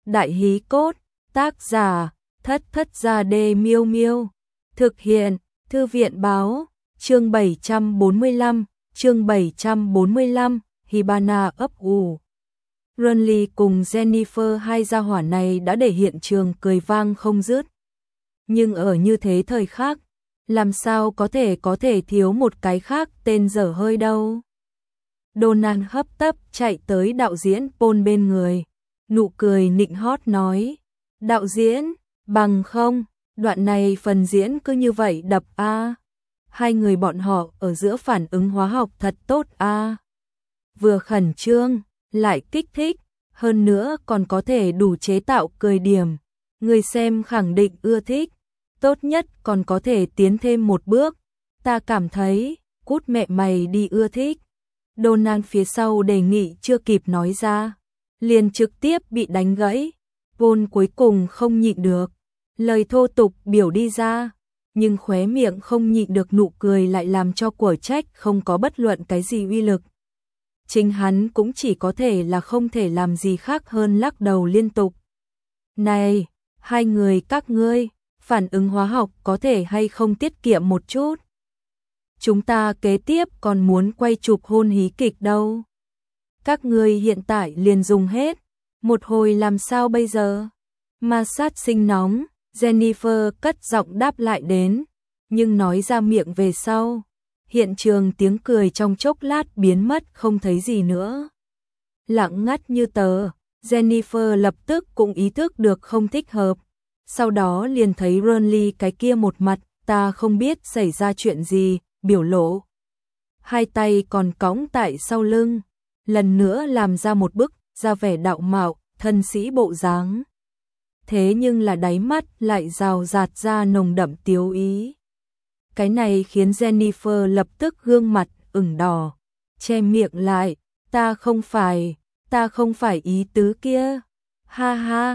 Đại hí cốt, tác giả, Thất Thất Gia Đê Miêu Miêu. Thực hiện, Thư viện báo, chương 745, chương 745, Hibana ấp ủ. Renly cùng Jennifer hai gia hỏa này đã để hiện trường cười vang không dứt. Nhưng ở như thế thời khác, làm sao có thể thiếu một cái khác tên dở hơi đâu. Donald hấp tấp chạy tới đạo diễn Paul bên người, nụ cười nịnh hót nói, đạo diễn, bằng không, đoạn này phần diễn cứ như vậy đập a. Hai người bọn họ ở giữa phản ứng hóa học thật tốt a. Vừa khẩn trương, lại kích thích, hơn nữa còn có thể đủ chế tạo cười điểm, người xem khẳng định ưa thích, tốt nhất còn có thể tiến thêm một bước, ta cảm thấy, cút mẹ mày đi ưa thích. Donald phía sau đề nghị chưa kịp nói ra, liền trực tiếp bị đánh gãy. Paul cuối cùng không nhịn được, lời thô tục biểu đi ra, nhưng khóe miệng không nhịn được nụ cười lại làm cho của trách không có bất luận cái gì uy lực. Chính hắn cũng chỉ có thể là không thể làm gì khác hơn lắc đầu liên tục. Này, hai người các ngươi, phản ứng hóa học có thể hay không tiết kiệm một chút? Chúng ta kế tiếp còn muốn quay chụp hôn hí kịch đâu. Các ngươi hiện tại liền dùng hết, một hồi làm sao bây giờ? Ma sát sinh nóng, Jennifer cất giọng đáp lại đến, nhưng nói ra miệng về sau. Hiện trường tiếng cười trong chốc lát biến mất không thấy gì nữa. Lặng ngắt như tờ, Jennifer lập tức cũng ý thức được không thích hợp. Sau đó liền thấy Renly cái kia một mặt, ta không biết xảy ra chuyện gì, biểu lộ. Hai tay còn cõng tại sau lưng, lần nữa làm ra một bức, ra vẻ đạo mạo, thân sĩ bộ dáng. Thế nhưng là đáy mắt lại rào rạt ra nồng đậm tiếu ý. Cái này khiến Jennifer lập tức gương mặt ửng đỏ, che miệng lại, ta không phải ý tứ kia. Ha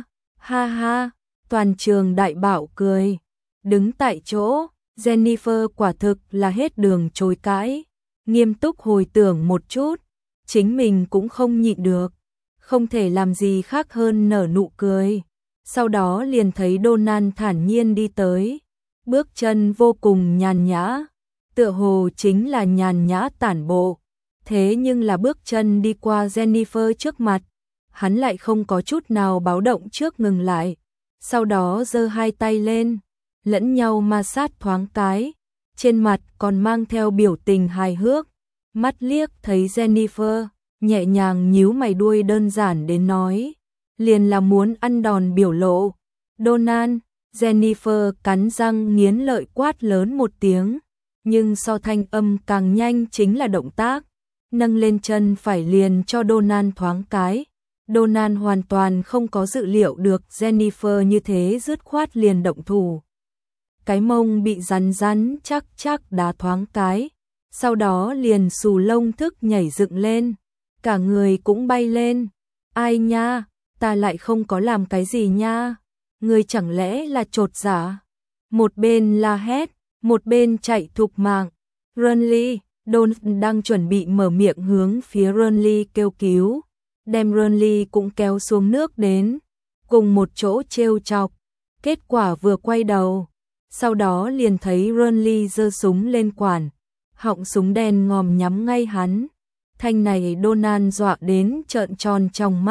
ha, toàn trường đại bạo cười. Đứng tại chỗ, Jennifer quả thực là hết đường chối cãi, nghiêm túc hồi tưởng một chút, chính mình cũng không nhịn được, không thể làm gì khác hơn nở nụ cười. Sau đó liền thấy Donald thản nhiên đi tới, bước chân vô cùng nhàn nhã, tựa hồ chính là nhàn nhã tản bộ. Thế nhưng là bước chân đi qua Jennifer trước mặt, hắn lại không có chút nào báo động trước ngừng lại, sau đó giơ hai tay lên, lẫn nhau ma sát thoáng cái, trên mặt còn mang theo biểu tình hài hước, mắt liếc thấy Jennifer, nhẹ nhàng nhíu mày đuôi đơn giản đến nói, liền là muốn ăn đòn biểu lộ. Donald, Jennifer cắn răng nghiến lợi quát lớn một tiếng, nhưng so thanh âm càng nhanh chính là động tác, nâng lên chân phải liền cho Donald thoáng cái. Donald hoàn toàn không có dự liệu được Jennifer như thế dứt khoát liền động thủ. Cái mông bị rắn chắc đá thoáng cái, sau đó liền xù lông thức nhảy dựng lên, cả người cũng bay lên. Ai nha, ta lại không có làm cái gì nha, người chẳng lẽ là chột dạ? Một bên la hét, một bên chạy thục mạng. Renly, Donald đang chuẩn bị mở miệng hướng phía Renly kêu cứu, đem Renly cũng kéo xuống nước đến, cùng một chỗ trêu chọc. Kết quả vừa quay đầu, sau đó liền thấy Renly giơ súng lên quản, họng súng đen ngòm nhắm ngay hắn. Thanh này Donald dọa đến trợn tròn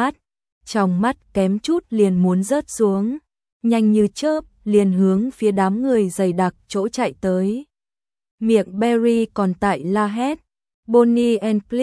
trong mắt kém chút liền muốn rớt xuống, nhanh như chớp liền hướng phía đám người dày đặc chỗ chạy tới. Miệng Barry còn tại la hét, Bonnie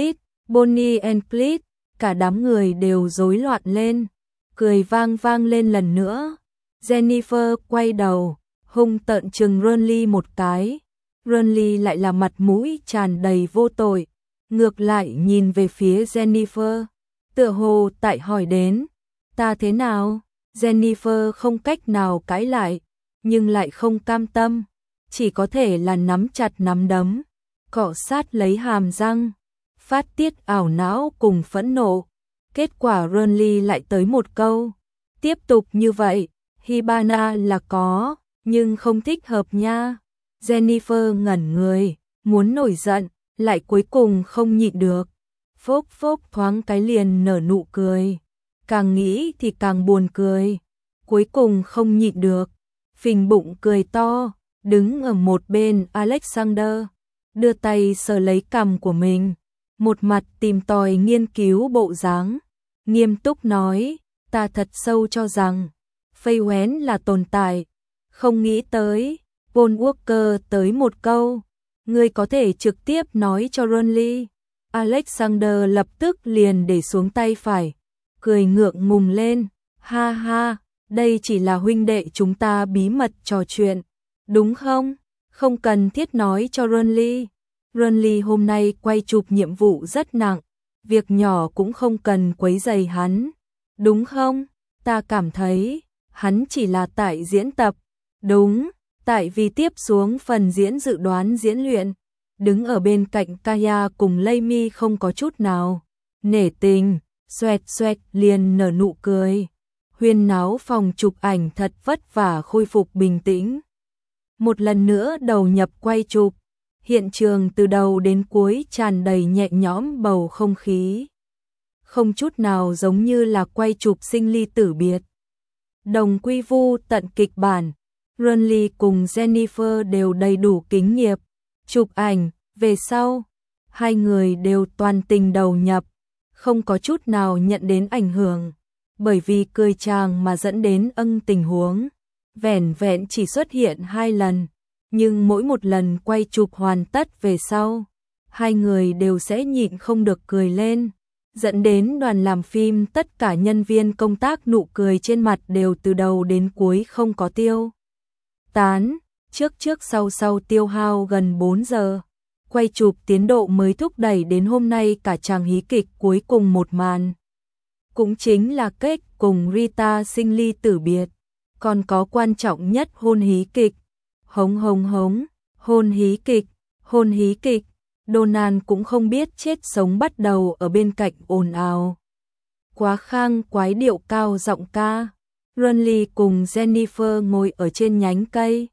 and Clyde, cả đám người đều rối loạn lên, cười vang lên lần nữa. Jennifer quay đầu, hung tợn trừng Renly một cái. Renly lại là mặt mũi tràn đầy vô tội, ngược lại nhìn về phía Jennifer, tựa hồ tại hỏi đến, ta thế nào? Jennifer không cách nào cãi lại, nhưng lại không cam tâm, chỉ có thể là nắm chặt nắm đấm, cọ sát lấy hàm răng, phát tiết ảo não cùng phẫn nộ. Kết quả Renly lại tới một câu, tiếp tục như vậy, Hibana là có, nhưng không thích hợp nha. Jennifer ngẩn người, muốn nổi giận, lại cuối cùng không nhịn được, phốc thoáng cái liền nở nụ cười. càng nghĩ thì càng buồn cười, cuối cùng không nhịn được, phình bụng cười to, đứng ở một bên Alexander, đưa tay sờ lấy cằm của mình, một mặt tìm tòi nghiên cứu bộ dáng, nghiêm túc nói, ta thật sâu cho rằng, Fay Wenh là tồn tại, không nghĩ tới, Paul Walker tới một câu, ngươi có thể trực tiếp nói cho Ronly. Alexander lập tức liền để xuống tay phải, cười ngượng ngùng lên, ha ha, đây chỉ là huynh đệ chúng ta bí mật trò chuyện, đúng không? Không cần thiết nói cho Ronly. Ronly hôm nay quay chụp nhiệm vụ rất nặng, việc nhỏ cũng không cần quấy rầy hắn, đúng không? Ta cảm thấy, hắn chỉ là tại diễn tập, đúng, tại vì tiếp xuống phần diễn dự đoán diễn luyện, đứng ở bên cạnh Kaya cùng Laymi không có chút nào nể tình, xoẹt xoẹt liền nở nụ cười. Huyên náo phòng chụp ảnh thật vất vả khôi phục bình tĩnh. Một lần nữa đầu nhập quay chụp, hiện trường từ đầu đến cuối tràn đầy nhẹ nhõm bầu không khí. Không chút nào giống như là quay chụp sinh ly tử biệt. Đồng quy vu tận kịch bản, Ronly cùng Jennifer đều đầy đủ kinh nghiệm. Chụp ảnh, về sau, hai người đều toàn tình đầu nhập, không có chút nào nhận đến ảnh hưởng, bởi vì cười chàng mà dẫn đến tình huống. Vẻn vẹn chỉ xuất hiện 2 lần, nhưng mỗi một lần quay chụp hoàn tất về sau, hai người đều sẽ nhịn không được cười lên, dẫn đến đoàn làm phim tất cả nhân viên công tác nụ cười trên mặt đều từ đầu đến cuối không có tiêu tán, trước sau tiêu hao gần 4 giờ. Quay chụp tiến độ mới thúc đẩy đến hôm nay cả chàng hí kịch cuối cùng một màn. Cũng chính là Cake cùng Rita sinh ly tử biệt. Còn có quan trọng nhất hôn hí kịch. Hống hống hống, hôn hí kịch. Donald cũng không biết chết sống bắt đầu ở bên cạnh ồn ào. Quá khang quái điệu cao giọng ca. Ronly cùng Jennifer ngồi ở trên nhánh cây.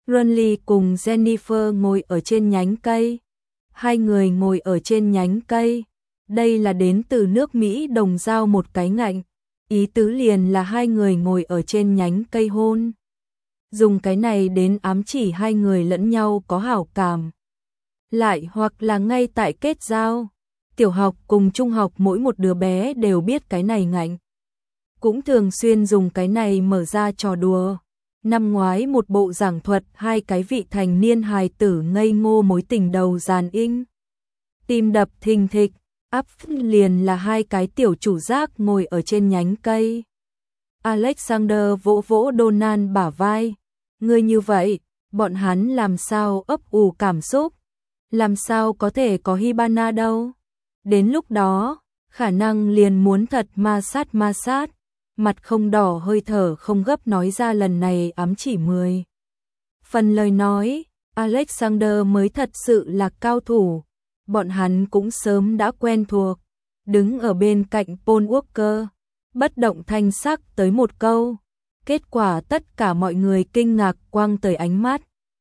Hai người ngồi ở trên nhánh cây. Đây là đến từ nước Mỹ đồng giao một cái ngạnh. Ý tứ liền là hai người ngồi ở trên nhánh cây hôn. Dùng cái này đến ám chỉ hai người lẫn nhau có hảo cảm. Lại hoặc là ngay tại kết giao. Tiểu học cùng trung học mỗi một đứa bé đều biết cái này ngạnh. Cũng thường xuyên dùng cái này mở ra trò đùa. Năm ngoái một bộ giảng thuật hai cái vị thành niên hài tử ngây ngô mối tình đầu giàn inh. Tim đập thình thịch, áp liền là hai cái tiểu chủ giác ngồi ở trên nhánh cây. Alexander vỗ vỗ Donald bả vai. Ngươi như vậy, bọn hắn làm sao ấp ủ cảm xúc? Làm sao có thể có Hibana đâu? Đến lúc đó, khả năng liền muốn thật ma sát. Mặt không đỏ hơi thở không gấp nói ra lần này ám chỉ 10. Phần lời nói, Alexander mới thật sự là cao thủ. Bọn hắn cũng sớm đã quen thuộc. Đứng ở bên cạnh Paul Walker, bất động thanh sắc tới một câu. Kết quả tất cả mọi người kinh ngạc quăng tới ánh mắt.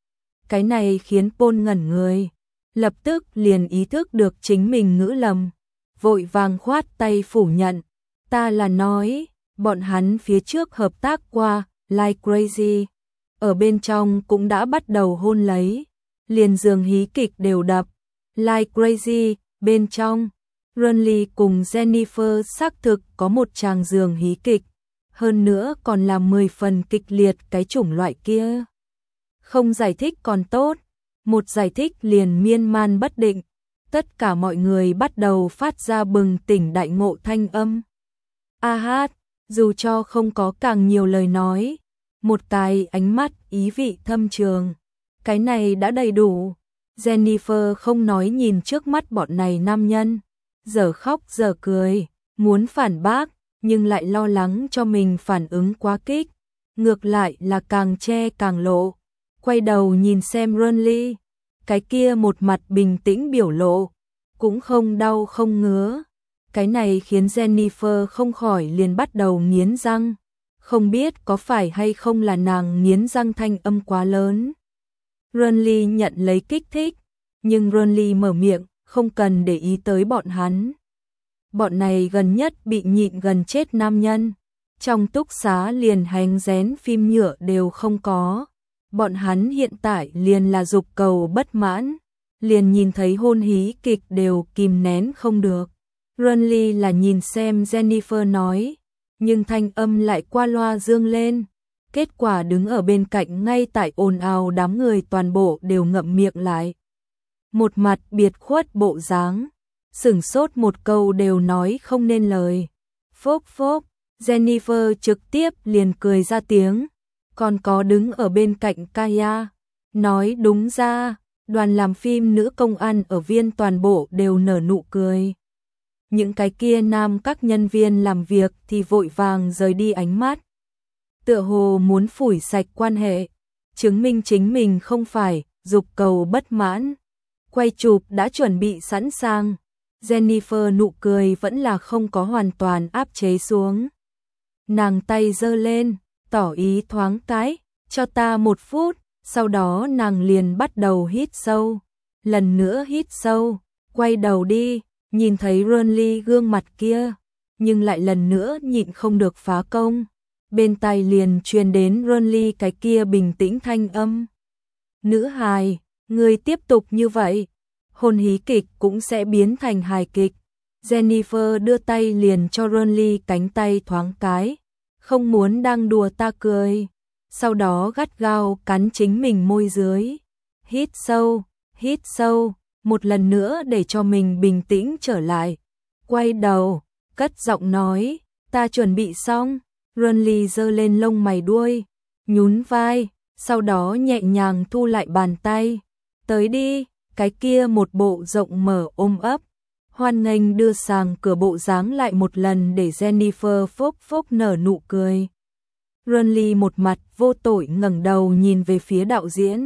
Cái này khiến Paul ngẩn người. Lập tức liền ý thức được chính mình ngữ lầm. Vội vàng khoát tay phủ nhận. Ta là nói, bọn hắn phía trước hợp tác qua, Like Crazy. Ở bên trong cũng đã bắt đầu hôn lấy. Liền giường hí kịch đều đập. Like Crazy, bên trong, Ronly cùng Jennifer xác thực có một tràng giường hí kịch. Hơn nữa còn là 10 phần kịch liệt cái chủng loại kia. Không giải thích còn tốt. Một giải thích liền miên man bất định. Tất cả mọi người bắt đầu phát ra bừng tỉnh đại ngộ thanh âm. A hát, dù cho không có càng nhiều lời nói. Một cái ánh mắt ý vị thâm trường. Cái này đã đầy đủ. Jennifer không nói nhìn trước mắt bọn này nam nhân. Giờ khóc giờ cười. Muốn phản bác, nhưng lại lo lắng cho mình phản ứng quá kích. Ngược lại là càng che càng lộ. Quay đầu nhìn xem Ronly. Cái kia một mặt bình tĩnh biểu lộ. Cũng không đau không ngứa. Cái này khiến Jennifer không khỏi liền bắt đầu nghiến răng. Không biết có phải hay không là nàng nghiến răng thanh âm quá lớn. Ronly nhận lấy kích thích. Nhưng Ronly mở miệng, không cần để ý tới bọn hắn. bọn này gần nhất bị nhịn gần chết nam nhân. Trong túc xá liền hành rén phim nhựa đều không có. Bọn hắn hiện tại liền là dục cầu bất mãn, liền nhìn thấy hôn hí kịch đều kìm nén không được. Runly là nhìn xem Jennifer nói, nhưng thanh âm lại qua loa dương lên. Kết quả đứng ở bên cạnh ngay tại ồn ào đám người toàn bộ đều ngậm miệng lại. Một mặt biệt khuất bộ dáng, sửng sốt một câu đều nói không nên lời. Phốc phốc, Jennifer trực tiếp liền cười ra tiếng, còn có đứng ở bên cạnh Kaya, nói đúng ra, đoàn làm phim nữ công an ở viên toàn bộ đều nở nụ cười. Những cái kia nam các nhân viên làm việc thì vội vàng rời đi ánh mắt. Tựa hồ muốn phủi sạch quan hệ, chứng minh chính mình không phải dục cầu bất mãn. Quay chụp đã chuẩn bị sẵn sàng, Jennifer nụ cười vẫn là không có hoàn toàn áp chế xuống. Nàng tay giơ lên, tỏ ý thoáng cái, cho ta 1 phút, sau đó nàng liền bắt đầu hít sâu. Lần nữa hít sâu, quay đầu đi, nhìn thấy Runly gương mặt kia, nhưng lại lần nữa nhịn không được phá công. Bên tai liền truyền đến Runly cái kia bình tĩnh thanh âm. Nữ hài, người tiếp tục như vậy, hôn hí kịch cũng sẽ biến thành hài kịch. Jennifer đưa tay liền cho Runly cánh tay thoáng cái, không muốn đang đùa ta cười. Sau đó gắt gao cắn chính mình môi dưới. Hít sâu, một lần nữa để cho mình bình tĩnh trở lại. Quay đầu, cất giọng nói, ta chuẩn bị xong. Runly giơ lên lông mày đuôi, nhún vai, sau đó nhẹ nhàng thu lại bàn tay. Tới đi, cái kia một bộ rộng mở ôm ấp. Hoan nghênh đưa sang cửa bộ dáng lại một lần để Jennifer phốc phốc nở nụ cười. Runly một mặt vô tội ngẩng đầu nhìn về phía đạo diễn.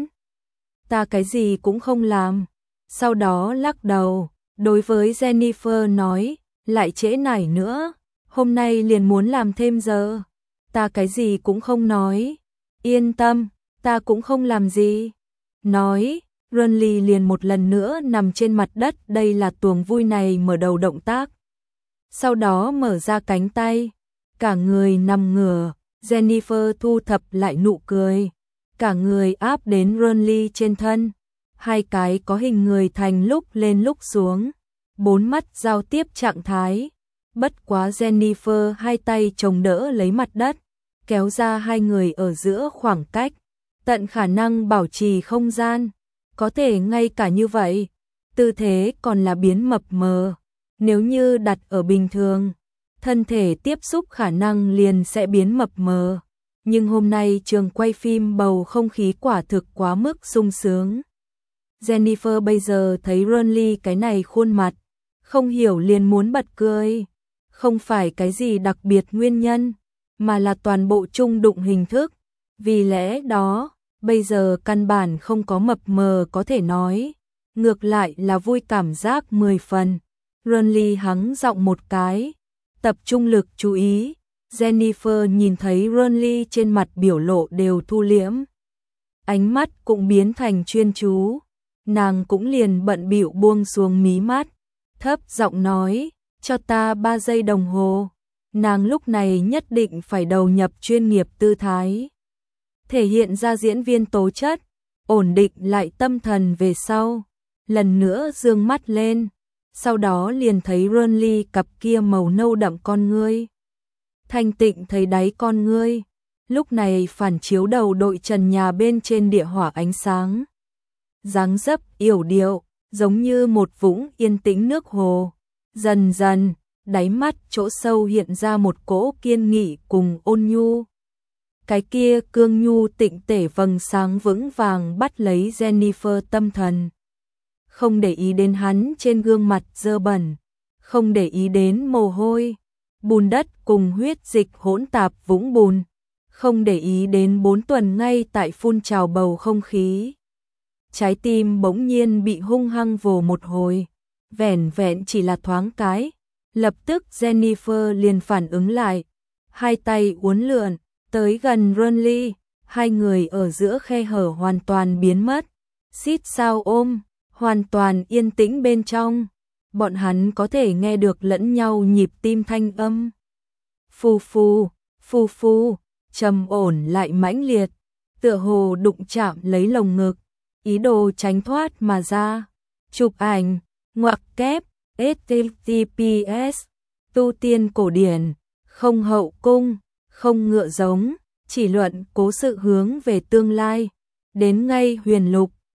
Ta cái gì cũng không làm. Sau đó lắc đầu, đối với Jennifer nói, lại trễ nải nữa, hôm nay liền muốn làm thêm giờ. Ta cái gì cũng không nói. Yên tâm, ta cũng không làm gì. Nói, Runly liền một lần nữa nằm trên mặt đất, đây là tuồng vui này mở đầu động tác. Sau đó mở ra cánh tay, cả người nằm ngửa, Jennifer thu thập lại nụ cười, cả người áp đến Runly trên thân, hai cái có hình người thành lúc lên lúc xuống, 4 mắt giao tiếp trạng thái. Bất quá Jennifer hai tay chồng đỡ lấy mặt đất, kéo ra hai người ở giữa khoảng cách, tận khả năng bảo trì không gian. Có thể ngay cả như vậy, tư thế còn là biến mập mờ. Nếu như đặt ở bình thường, thân thể tiếp xúc khả năng liền sẽ biến mập mờ. Nhưng hôm nay trường quay phim bầu không khí quả thực quá mức sung sướng. Jennifer bây giờ thấy Runly cái này khuôn mặt, không hiểu liền muốn bật cười. Không phải cái gì đặc biệt nguyên nhân, mà là toàn bộ chung đụng hình thức. Vì lẽ đó, bây giờ căn bản không có mập mờ có thể nói, ngược lại là vui cảm giác 10 phần. Runly hắng giọng một cái, tập trung lực chú ý. Jennifer nhìn thấy Runly trên mặt biểu lộ đều thu liễm, ánh mắt cũng biến thành chuyên chú, nàng cũng liền bận bịu buông xuống mí mắt, thấp giọng nói, cho ta 3 giây đồng hồ. Nàng lúc này nhất định phải đầu nhập chuyên nghiệp tư thái, thể hiện ra diễn viên tố chất, ổn định lại tâm thần về sau, lần nữa dương mắt lên, sau đó liền thấy Runly cặp kia màu nâu đậm con ngươi. Thanh tịnh thấy đáy con ngươi, lúc này phản chiếu đầu đội trần nhà bên trên địa hỏa ánh sáng. Dáng dấp yểu điệu, giống như một vũng yên tĩnh nước hồ, dần dần, đáy mắt chỗ sâu hiện ra một cỗ kiên nghị cùng ôn nhu. Cái kia cương nhu tịnh tể vầng sáng vững vàng bắt lấy Jennifer tâm thần. Không để ý đến hắn trên gương mặt dơ bẩn, không để ý đến mồ hôi, bùn đất cùng huyết dịch hỗn tạp vũng bùn, không để ý đến 4 tuần ngay tại phun trào bầu không khí. Trái tim bỗng nhiên bị hung hăng vồ một hồi, vẻn vẹn chỉ là thoáng cái, lập tức Jennifer liền phản ứng lại, hai tay uốn lượn, tới gần Runly, hai người ở giữa khe hở hoàn toàn biến mất, xít sao ôm, hoàn toàn yên tĩnh bên trong. bọn hắn có thể nghe được lẫn nhau nhịp tim thanh âm. Phù phù, phù phù, trầm ổn lại mãnh liệt, tựa hồ đụng chạm lấy lồng ngực, ý đồ tránh thoát mà ra. Chụp ảnh, ngoặc kép, HTTPS, tu tiên cổ điển, không hậu cung, không ngựa giống, chỉ luận cố sự hướng về tương lai, đến ngay huyền lục,